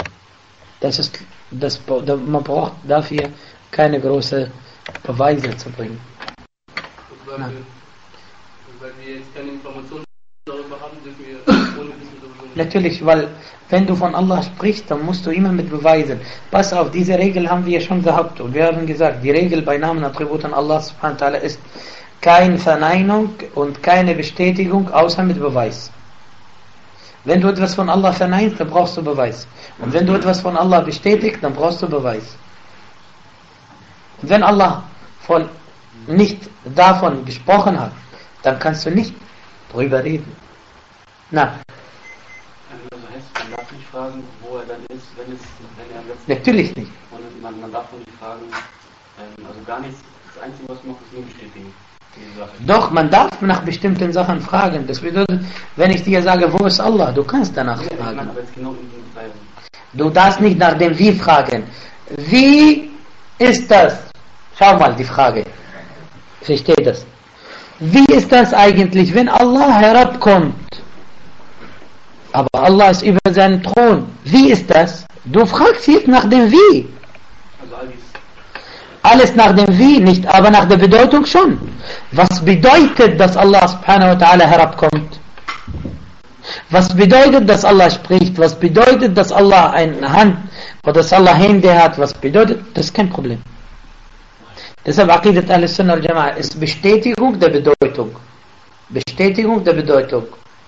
Man braucht dafür keine großen Beweise zu bringen. Weil wir jetzt keine Informationen darüber haben, dürfen wir ohne Wissen darüber nicht. Natürlich, weil wenn du von Allah sprichst, dann musst du immer mit Beweisen. Pass auf, diese Regel haben wir schon gehabt und wir haben gesagt, die Regel bei Namen und Attributen Allah subhanahu wa ta'ala ist keine Verneinung und keine Bestätigung, außer mit Beweis. Wenn du etwas von Allah verneinst, dann brauchst du Beweis. Und wenn du etwas von Allah bestätigst, dann brauchst du Beweis. Und wenn Allah nicht davon gesprochen hat, dann kannst du nicht drüber reden. Na. Also heißt, man darf nicht fragen, wo er dann ist, wenn er am letzten Natürlich nicht. Und man darf auch nicht fragen, also gar nichts. Das Einzige, was man macht, ist nur bestätigen. Doch, man darf nach bestimmten Sachen fragen. Das bedeutet, wenn ich dir sage, wo ist Allah, du kannst danach fragen. Aber jetzt genau in diesem Fall. Du darfst nicht nach dem Wie fragen. Wie ist das? Schau mal die Frage. Versteht das? Wie ist das eigentlich, wenn Allah herabkommt? Aber Allah ist über seinen Thron. Wie ist das? Du fragst jetzt nach dem Wie. Also Alles nach dem Wie nicht, aber nach der Bedeutung schon. Was bedeutet, dass Allah subhanahu wa ta'ala herabkommt? Was bedeutet, dass Allah spricht? Was bedeutet, dass Allah eine Hand oder dass Allah Hände hat? Was bedeutet? Das ist kein Problem. Deshalb Aqidat al-Sunnah al-Jama'a ist Bestätigung der Bedeutung. Bestätigung der Bedeutung.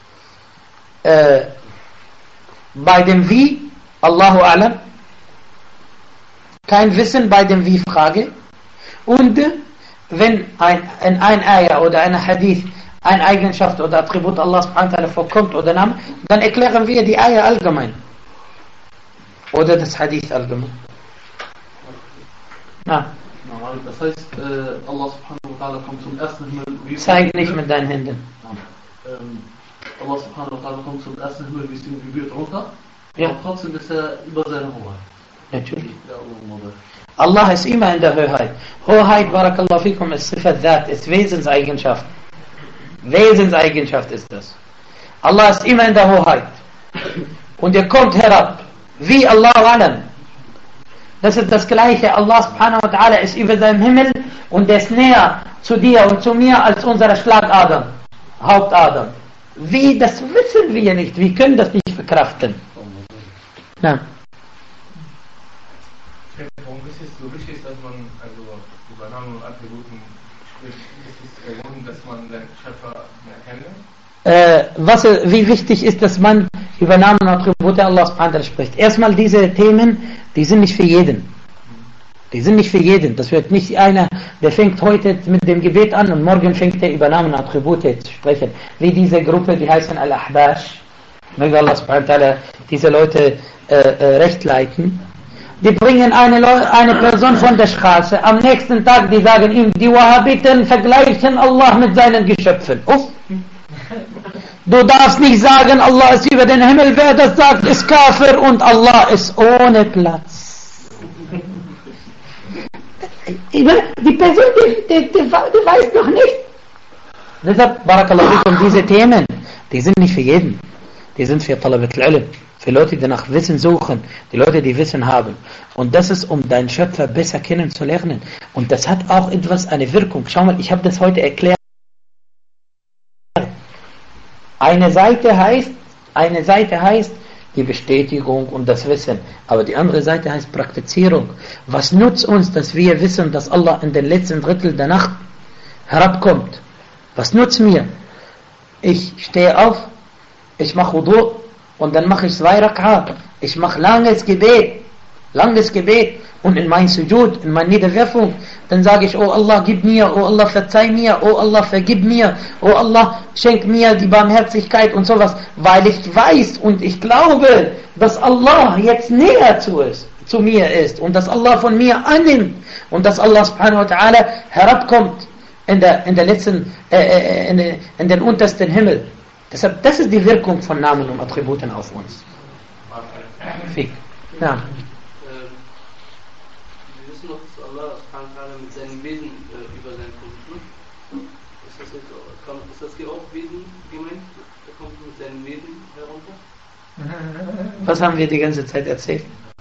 Bei dem Wie, Allahu A'lam, kein Wissen bei dem Wie-Frage. Und wenn in ein Ayah oder ein Hadith eine Eigenschaft oder Attribut Allah subhanahu wa ta'ala vorkommt oder Name, dann erklären wir die Ayah allgemein. Oder das Hadith allgemein. Na. Das heißt, Allah subhanahu wa ta'ala kommt zum ersten Himmel. Zeig nicht mit deinen Händen. Allah subhanahu wa ta'ala kommt zum ersten Himmel, wie es ihm gebührt, runter. Ja. Aber trotzdem ist er über seine Hoheit. Natürlich. Ja, Allah ist immer in der Hoheit. Hoheit, barakallahu fikum, ist Sifat Dhat, ist Wesenseigenschaft. Wesenseigenschaft ist das. Allah ist immer in der Hoheit. Und er kommt herab. Wie Allah Alam. Das ist das Gleiche. Allah subhanahu wa ta'ala ist über seinem Himmel und er ist näher zu dir und zu mir als unsere Schlagadern. Hauptadern. Wie, das wissen wir nicht. Wir können das nicht verkraften. Ja. Warum ist es so wichtig, dass man also über Namen und Attributen spricht? Ist es Grund, dass man den Schöpfer erkennt? Wie wichtig ist, dass man über Namen und Attribute Allah subhanahu wa ta'ala spricht? Erstmal diese Themen, die sind nicht für jeden. Die sind nicht für jeden. Das wird nicht einer, der fängt heute mit dem Gebet an und morgen fängt er über Namen und Attribute zu sprechen. Wie diese Gruppe, die heißen Al-Ahbash. Möge Allah subhanahu wa ta'ala diese Leute recht leiten. Die bringen eine Person von der Straße. Am nächsten Tag, die sagen ihm, die Wahhabiten vergleichen Allah mit seinen Geschöpfen. Uff. Du darfst nicht sagen, Allah ist über den Himmel. Wer das sagt, ist Kafir und Allah ist ohne Platz. Die Person, die weiß noch nicht. Deshalb, barakallahu fikum, diese Themen, die sind nicht für jeden. Die sind für Talabat al-Ilm. Für Leute, die nach Wissen suchen, die Leute, die Wissen haben. Und das ist, um deinen Schöpfer besser kennenzulernen. Und das hat auch etwas, eine Wirkung. Schau mal, ich habe das heute erklärt. Eine Seite heißt die Bestätigung und das Wissen. Aber die andere Seite heißt Praktizierung. Was nutzt uns, dass wir wissen, dass Allah in den letzten Drittel der Nacht herabkommt? Was nutzt mir? Ich stehe auf, ich mache Wudu und dann mache ich 2 Rak'ah. Ich mache langes Gebet. Und in mein Sujud, in meine Niederwerfung, dann sage ich, oh Allah, gib mir, oh Allah, verzeih mir, oh Allah, vergib mir, oh Allah, schenk mir die Barmherzigkeit und sowas, weil ich weiß und ich glaube, dass Allah jetzt näher zu ist. zu mir ist und dass Allah von mir annimmt und dass Allah subhanahu wa ta'ala herabkommt in der letzten, in den untersten Himmel. Deshalb, das ist die Wirkung von Namen und Attributen auf uns. Fick. Ja. Wir wissen noch, dass Allah subhanahu wa ta'ala mit seinem Wesen über sein kommt. Ne? Ist das hier auch Wesen gemeint? Er kommt mit seinem Wesen herunter? Was haben wir die ganze Zeit erzählt?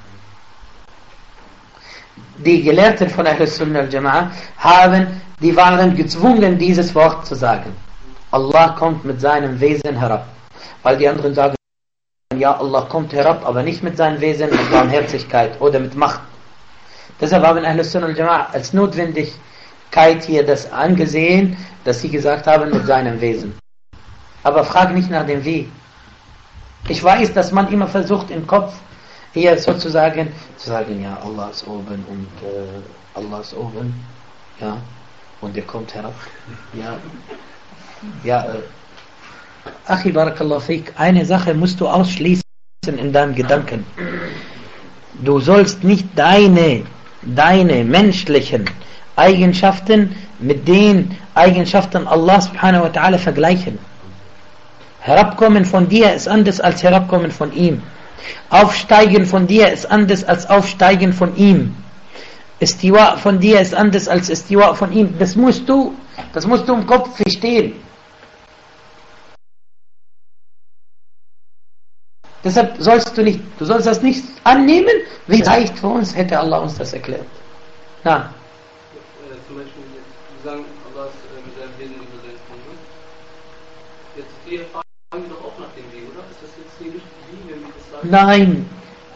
Die Gelehrten von Ahlus Sunnah al-Jama'a die waren gezwungen, dieses Wort zu sagen. Allah kommt mit seinem Wesen herab. Weil die anderen sagen, ja, Allah kommt herab, aber nicht mit seinem Wesen, mit Barmherzigkeit oder mit Macht. Deshalb haben Ahlus Sunnah al-Jama'a als Notwendigkeit hier das angesehen, dass sie gesagt haben, mit seinem Wesen. Aber frag nicht nach dem Wie. Ich weiß, dass man immer versucht, im Kopf hier sozusagen zu sagen, ja, Allah ist oben und Allah ist oben, ja, und er kommt herab. Ja, Achi Barakallahu Fik, eine Sache musst du ausschließen in deinem Gedanken. Du sollst nicht deine menschlichen Eigenschaften mit den Eigenschaften Allah subhanahu wa ta'ala vergleichen. Herabkommen von dir ist anders als Herabkommen von ihm. Aufsteigen von dir ist anders als Aufsteigen von ihm. Istiwa von dir ist anders als Istiwa von ihm. Das musst du im Kopf verstehen. Deshalb sollst du das nicht annehmen, wie leicht für uns hätte Allah uns das erklärt. Na. Zum Beispiel, wir sagen, Allah ist mit seinem Wesen über sein Kommen. Jetzt hier fragen wir doch auch nach dem Wie, oder? Ist das jetzt hier nicht wie, wenn wir das sagen? Nein.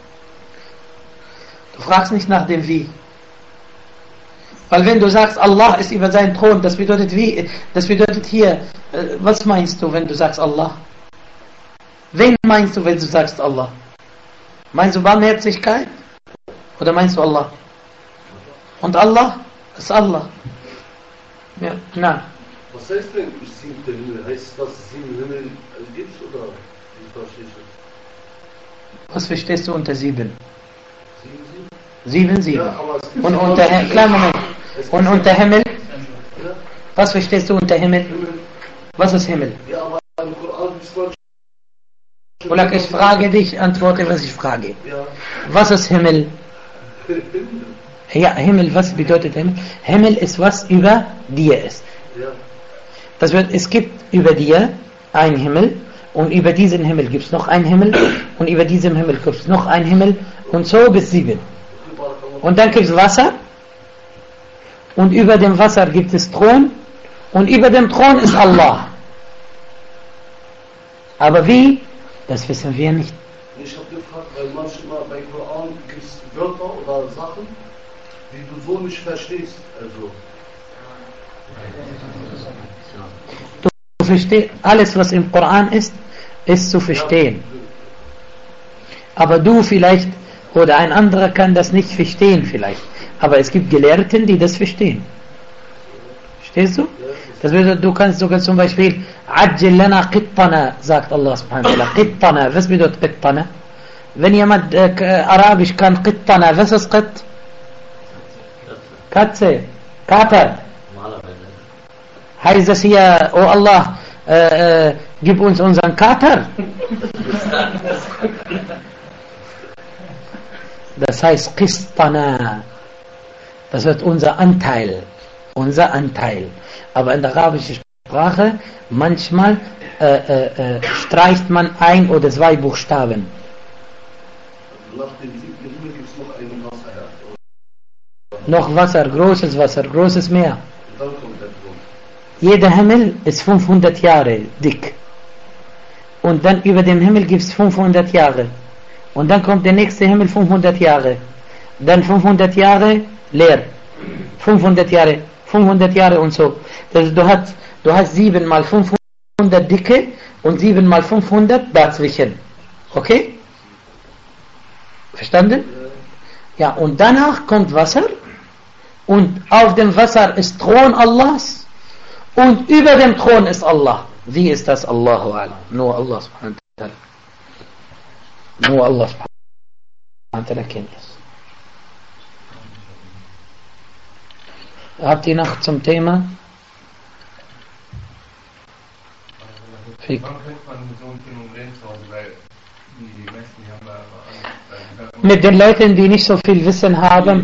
Du fragst nicht nach dem Wie. Weil wenn du sagst, Allah ist über seinen Thron, das bedeutet wie? Das bedeutet hier, was meinst du, wenn du sagst Allah? Wen meinst du, wenn du sagst Allah? Meinst du Barmherzigkeit? Oder meinst du Allah? Und Allah ist Allah. Ja, na. Was heißt denn siebter Himmel? Heißt das, 7 Himmel gibt es oder wie verstehst du? Was verstehst du unter 7? 7? 7. Ja, aber es gibt Und unter Himmel, kleinen Moment. Und unter Himmel? Ja. Was verstehst du unter Himmel? Was ist Himmel? Ja, aber im Koran ist man Oder ich frage dich, antworte, was ich frage. ja. Was ist Himmel? Ja, Himmel, was bedeutet Himmel? Himmel ist, was über dir ist. Ja. Das bedeutet, es gibt über dir einen Himmel und über diesen Himmel gibt es noch einen Himmel und über diesem Himmel gibt es noch einen Himmel und so bis 7. Und dann gibt es Wasser und über dem Wasser gibt es Thron und über dem Thron ist Allah. Aber wie? Das wissen wir nicht. Ich habe gefragt, weil manchmal bei Koran gibt es Wörter oder Sachen, die du so nicht verstehst. Also. Du verstehst, alles was im Koran ist zu verstehen. Aber du vielleicht oder ein anderer kann das nicht verstehen vielleicht. Aber es gibt Gelehrten, die das verstehen. Verstehst du? Das bedeutet, du kannst sogar zum Beispiel Ajjil lana qittana, sagt Allah subhanahu wa ta'ala. Qittana, was bedeutet qittana? Wenn jemand Arabisch kann, qittana, was ist qitt? Katze, Kater. Heißt das hier, oh Allah, gib uns unseren Kater? Das heißt qistana. Das wird unser Anteil. Unser Anteil. Aber in der arabischen Sprache manchmal streicht man 1 oder 2 Buchstaben. Nach dem 7. Himmel gibt es noch ein Wasser. Ja? Noch Wasser, großes Meer. Und dann kommt der Thron. Jeder Himmel ist 500 Jahre dick. Und dann über dem Himmel gibt es 500 Jahre. Und dann kommt der nächste Himmel 500 Jahre. Dann 500 Jahre leer. 500 Jahre und so. Also du hast 7 mal 500 Dicke und 7 mal 500 dazwischen. Okay? Verstanden? Ja, und danach kommt Wasser und auf dem Wasser ist Thron Allahs und über dem Thron ist Allah. Wie ist das? Allahu A'lam. Nur Allah subhanahu wa ta'ala. Nur Allah subhanahu wa ta'ala kennt es. Habt ihr noch zum Thema? Wann könnte man mit so einem Phänomen zu Hause, weil die Menschen, die haben da Angst, Mit den Leuten, die nicht so viel Wissen haben,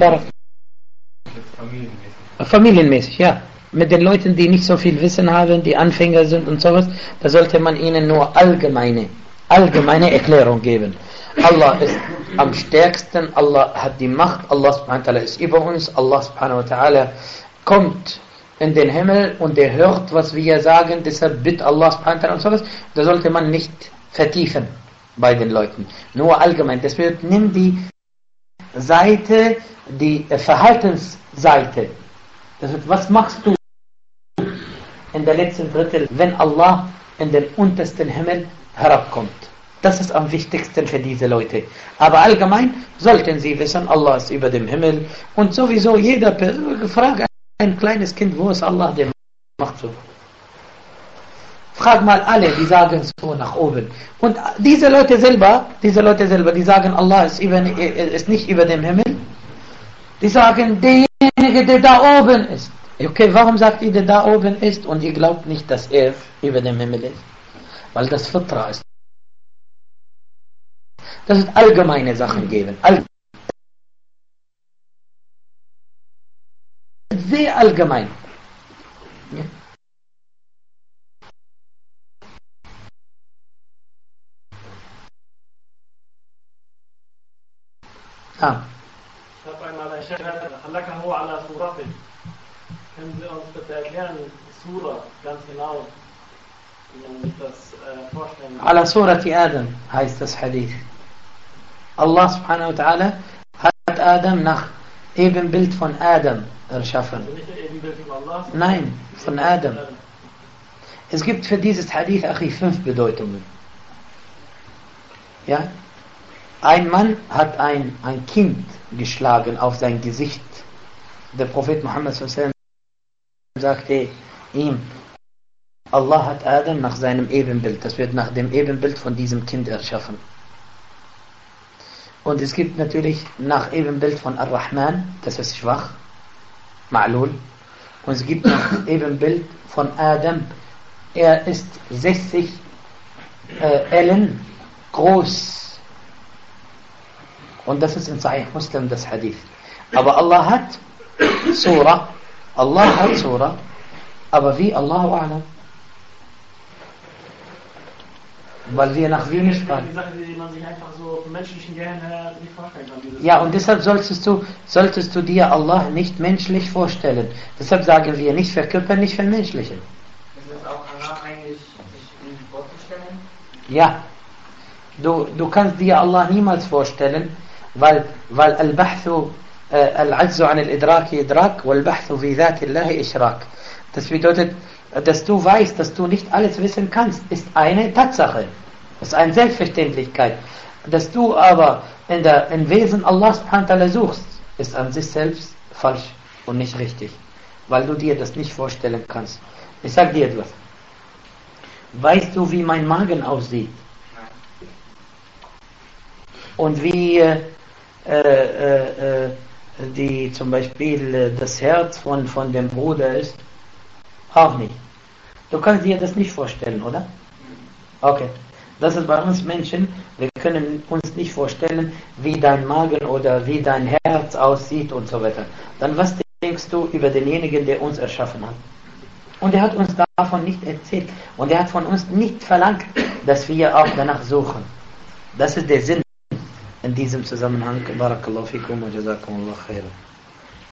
familienmäßig, ja. Mit den Leuten, die nicht so viel Wissen haben, die Anfänger sind und sowas, da sollte man ihnen nur allgemeine Erklärung geben. Allah ist am stärksten, Allah hat die Macht, Allah subhanahu wa ta'ala ist über uns, Allah subhanahu wa ta'ala kommt in den Himmel und er hört, was wir sagen, deshalb bittet Allah subhanahu wa ta'ala und sowas. Da sollte man nicht vertiefen bei den Leuten. Nur allgemein. Deswegen nimm die Seite, die Verhaltensseite. Das heißt, was machst du in der letzten Drittel, wenn Allah in den untersten Himmel herabkommt? Das ist am wichtigsten für diese Leute. Aber allgemein sollten sie wissen, Allah ist über dem Himmel und sowieso jeder fragt ein kleines Kind, wo ist Allah, der macht so. Frag mal alle, die sagen so nach oben. Und diese Leute selber, die sagen, Allah ist nicht über dem Himmel. Die sagen, derjenige, der da oben ist. Okay, warum sagt ihr, der da oben ist und ihr glaubt nicht, dass er über dem Himmel ist? Weil das Fitra ist. Das ist allgemeine Sachen geben. Sehr allgemein. Ja. Ah. Ich habe einmal ein Sheikh Halakahu ala Suratin. Können Sie uns bitte erklären, Surah ganz genau, wie man sich das vorstellen kann? Ala Surati Adam heißt das Hadith. Allah subhanahu wa ta'ala hat Adam nach Ebenbild von Adam erschaffen. Also nicht Ebenbild von Allah? Nein, von Adam. Es gibt für dieses Hadith 5 Bedeutungen. Ja? Ein Mann hat ein Kind geschlagen auf sein Gesicht. Der Prophet Muhammad sagte ihm, Allah hat Adam nach seinem Ebenbild, das wird nach dem Ebenbild von diesem Kind erschaffen. Und es gibt natürlich nach Ebenbild von Ar-Rahman, das ist schwach, Ma'lul. Und es gibt nach Ebenbild von Adam, er ist 60 Ellen groß. Und das ist in Sahih Muslim das Hadith. Aber Allah hat Surah, aber wie Allahu A'lam. Weil wir nach Wien sprachen. Die Sache, die man sich einfach so vom menschlichen Gehirn her nicht vorstellen kann. Ja, und deshalb solltest du dir Allah nicht menschlich vorstellen. Deshalb sagen wir nicht verkörpern, nicht vermenschlichen. Ist das auch Allah eigentlich sich vorzustellen? Ja. Du kannst dir Allah niemals vorstellen, weil Al-Bahthu Al-Azzu an Al-Idraki Idrak wal-Bahthu fi Dhati Allahi Ishrak. Das bedeutet, dass du weißt, dass du nicht alles wissen kannst, ist eine Tatsache. Das ist eine Selbstverständlichkeit. Dass du aber im Wesen Allah subhanahu wa ta'ala suchst, ist an sich selbst falsch und nicht richtig. Weil du dir das nicht vorstellen kannst. Ich sag dir etwas. Weißt du, wie mein Magen aussieht? Und wie die zum Beispiel das Herz von dem Bruder ist? Auch nicht. Du kannst dir das nicht vorstellen, oder? Okay. Das ist bei uns Menschen, wir können uns nicht vorstellen, wie dein Magen oder wie dein Herz aussieht und so weiter. Dann was denkst du über denjenigen, der uns erschaffen hat? Und er hat uns davon nicht erzählt. Und er hat von uns nicht verlangt, dass wir auch danach suchen. Das ist der Sinn in diesem Zusammenhang. Barakallahu fikum wa jazakumullahu khairan.